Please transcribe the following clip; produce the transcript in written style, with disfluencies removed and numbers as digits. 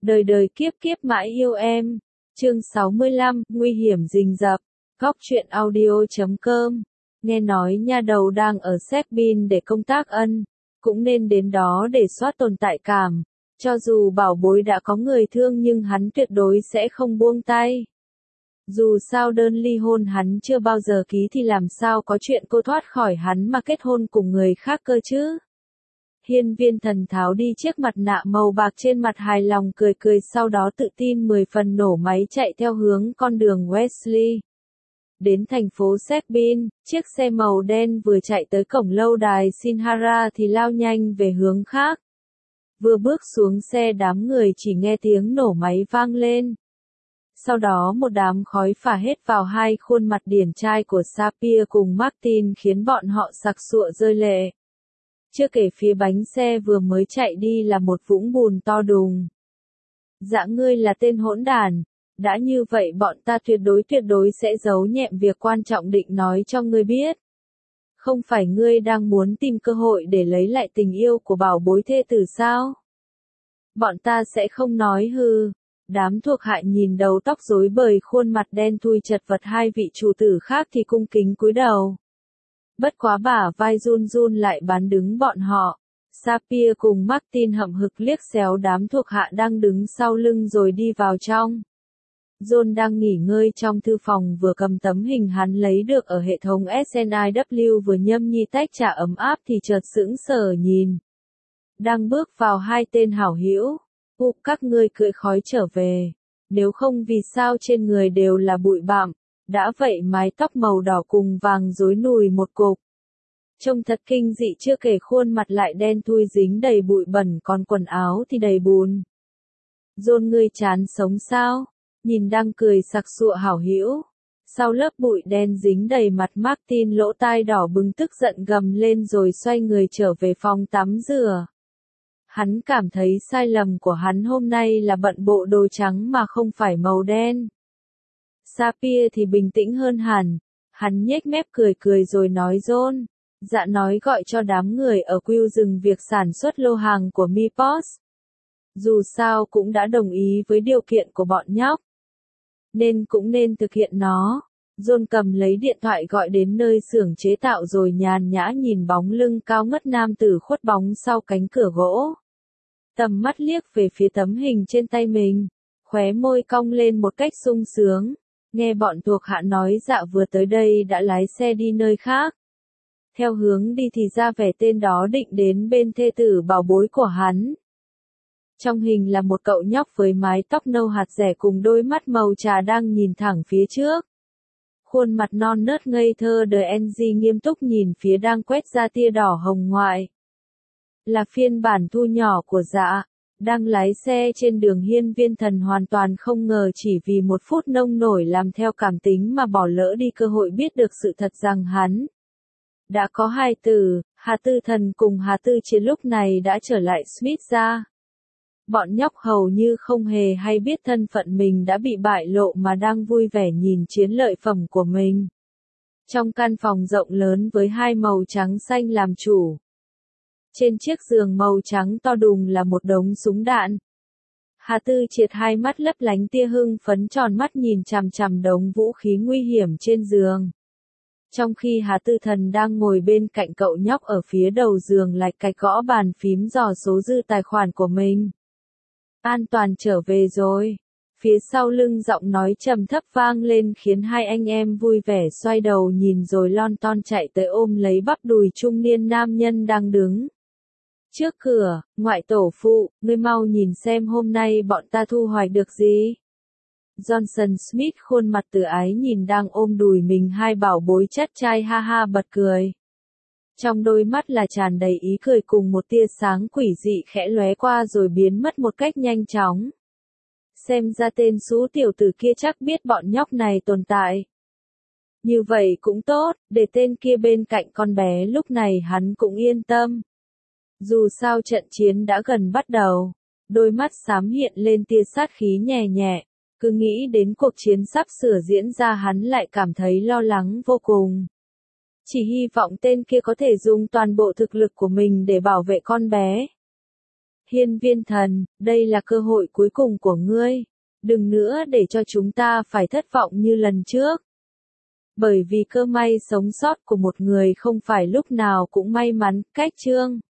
Đời đời kiếp kiếp mãi yêu em. Chương 65, nguy hiểm rình rập. Góc truyện audio.com. Nghe nói nha đầu đang ở Serbin để công tác cũng nên đến đó để soát tồn tại cảm. Cho dù bảo bối đã có người thương nhưng hắn tuyệt đối sẽ không buông tay. Dù sao đơn ly hôn hắn chưa bao giờ ký thì làm sao có chuyện cô thoát khỏi hắn mà kết hôn cùng người khác cơ chứ. Hiên Viên Thần tháo đi chiếc mặt nạ màu bạc trên mặt, hài lòng cười cười, sau đó tự tin 10 phần nổ máy chạy theo hướng con đường Wesley. Đến thành phố Serbin, chiếc xe màu đen vừa chạy tới cổng lâu đài Sinhara thì lao nhanh về hướng khác. Vừa bước xuống xe đám người chỉ nghe tiếng nổ máy vang lên. Sau đó một đám khói phả hết vào hai khuôn mặt điển trai của Sapir cùng Martin khiến bọn họ sặc sụa rơi lệ. Chưa kể phía bánh xe vừa mới chạy đi là một vũng bùn to đùng. Dạ ngươi là tên hỗn đản, đã như vậy bọn ta tuyệt đối sẽ giấu nhẹm việc quan trọng định nói cho ngươi biết. Không phải ngươi đang muốn tìm cơ hội để lấy lại tình yêu của bảo bối thê tử sao? Bọn ta sẽ không nói hư. Đám thuộc hạ nhìn đầu tóc rối bời khuôn mặt đen thui chật vật hai vị chủ tử khác thì cung kính cúi đầu. Bất quá bả vai run run lại bán đứng bọn họ. Sapir cùng Martin hậm hực liếc xéo đám thuộc hạ đang đứng sau lưng rồi đi vào trong. John đang nghỉ ngơi trong thư phòng vừa cầm tấm hình hắn lấy được ở hệ thống SNIW vừa nhâm nhi tách trà ấm áp thì chợt sững sờ nhìn. Đang bước vào hai tên hảo hữu. Các ngươi cưỡi khói trở về. Nếu không vì sao trên người đều là bụi bặm. Đã vậy mái tóc màu đỏ cùng vàng rối nùi một cục. Trông thật kinh dị, chưa kể khuôn mặt lại đen thui dính đầy bụi bẩn, còn quần áo thì đầy bùn. John, ngươi chán sống sao? Nhìn đang cười sặc sụa hảo hữu. Sau lớp bụi đen dính đầy mặt, Martin lỗ tai đỏ bừng tức giận gầm lên rồi xoay người trở về phòng tắm rửa. Hắn cảm thấy sai lầm của hắn hôm nay là bận bộ đồ trắng mà không phải màu đen. Sapir thì bình tĩnh hơn hẳn. Hắn nhếch mép cười cười rồi nói John. Dạ nói gọi cho đám người ở Quill dừng việc sản xuất lô hàng của Mipos. Dù sao cũng đã đồng ý với điều kiện của bọn nhóc. Nên cũng nên thực hiện nó. John cầm lấy điện thoại gọi đến nơi xưởng chế tạo rồi nhàn nhã nhìn bóng lưng cao ngất nam tử khuất bóng sau cánh cửa gỗ. Tầm mắt liếc về phía tấm hình trên tay mình. Khóe môi cong lên một cách sung sướng. Nghe bọn thuộc hạ nói dạ vừa tới đây đã lái xe đi nơi khác. Theo hướng đi thì ra vẻ tên đó định đến bên thê tử bảo bối của hắn. Trong hình là một cậu nhóc với mái tóc nâu hạt rẻ cùng đôi mắt màu trà đang nhìn thẳng phía trước. Khuôn mặt non nớt ngây thơ DNG nghiêm túc nhìn phía đang quét ra tia đỏ hồng ngoại. Là phiên bản thu nhỏ của dạ. Đang lái xe trên đường Hiên Viên Thần hoàn toàn không ngờ chỉ vì một phút nông nổi làm theo cảm tính mà bỏ lỡ đi cơ hội biết được sự thật rằng hắn đã có hai tử. Hà Tư Thần cùng Hà Tư Chiến lúc này đã trở lại Smith ra. Bọn nhóc hầu như không hề hay biết thân phận mình đã bị bại lộ mà đang vui vẻ nhìn chiến lợi phẩm của mình. Trong căn phòng rộng lớn với hai màu trắng xanh làm chủ. Trên chiếc giường màu trắng to đùng là một đống súng đạn. Hà Tư Triệt hai mắt lấp lánh tia hưng phấn tròn mắt nhìn chằm chằm đống vũ khí nguy hiểm trên giường. Trong khi Hà Tư Thần đang ngồi bên cạnh cậu nhóc ở phía đầu giường lạch cạch gõ bàn phím dò số dư tài khoản của mình. An toàn trở về rồi. Phía sau lưng giọng nói trầm thấp vang lên khiến hai anh em vui vẻ xoay đầu nhìn rồi lon ton chạy tới ôm lấy bắp đùi trung niên nam nhân đang đứng trước cửa. Ngoại tổ phụ, ngươi mau nhìn xem hôm nay bọn ta thu hoạch được gì. Johnson Smith khuôn mặt từ ái nhìn đang ôm đùi mình hai bảo bối chắt trai ha ha bật cười. Trong đôi mắt là tràn đầy ý cười cùng một tia sáng quỷ dị khẽ lóe qua rồi biến mất một cách nhanh chóng. Xem ra tên xú tiểu tử kia chắc biết bọn nhóc này tồn tại. Như vậy cũng tốt, để tên kia bên cạnh con bé lúc này hắn cũng yên tâm. Dù sao trận chiến đã gần bắt đầu, đôi mắt xám hiện lên tia sát khí nhẹ nhẹ, cứ nghĩ đến cuộc chiến sắp sửa diễn ra hắn lại cảm thấy lo lắng vô cùng. Chỉ hy vọng tên kia có thể dùng toàn bộ thực lực của mình để bảo vệ con bé. Hiên Viên Thần, đây là cơ hội cuối cùng của ngươi. Đừng nữa để cho chúng ta phải thất vọng như lần trước. Bởi vì cơ may sống sót của một người không phải lúc nào cũng may mắn, cách chương.